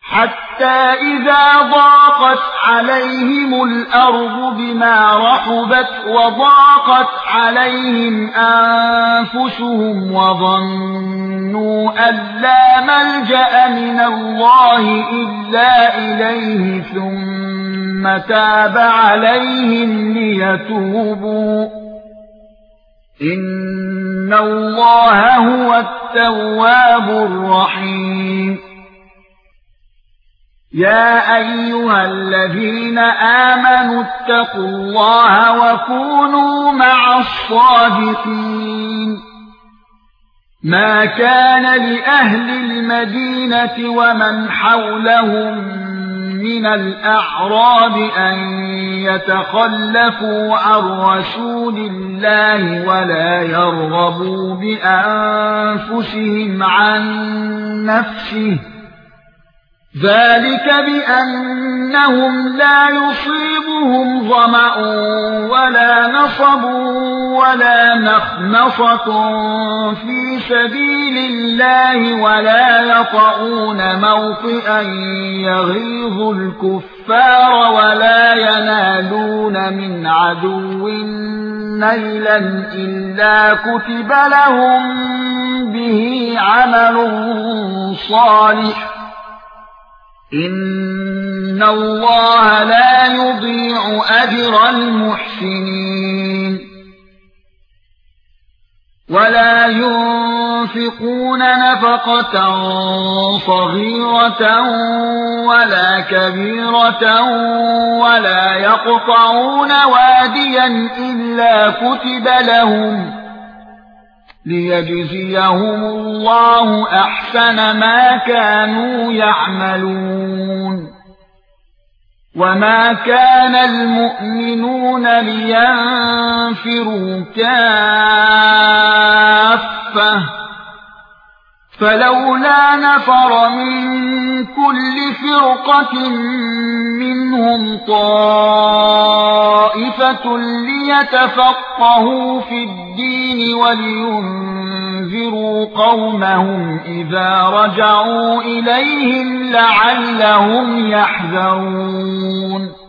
حتى إذا ضاقت عليهم الأرض بما رحبت وضاقت عليهم أنفسهم وظنوا أن لا ملجأ من الله إلا إليه ثم تاب عليهم ليتوبوا إن الله هو التواب الرحيم. يا أيها الذين آمنوا اتقوا الله وكونوا مع الصادقين. ما كان لأهل المدينة ومن حولهم من الأعراب أن يتخلفوا عن رسول الله ولا يرغبوا بأنفسهم عن نفسه، ذلك بأنهم لا يصيبهم ظمأ ولا نصب ولا مخمصة في سبيل الله ولا يطعون موطئا يغيظ الكفار ولا ينالون من عدو نيلا إلا كتب لهم به عمل صالح إن الله لا يضيع أجر المحسنين. ولا ينفقون نفقة صغيرة ولا كبيرة ولا يقطعون واديا إلا كتب لهم ليجزيهم الله أحسن ما كانوا يعملون. وما كان المؤمنون لينفروا كافة فلولا نفر من كل فرقة منهم طائفة ليتفقهوا في الدين ولينذروا قومهم إذا رجعوا إليهم لعلهم يحذرون.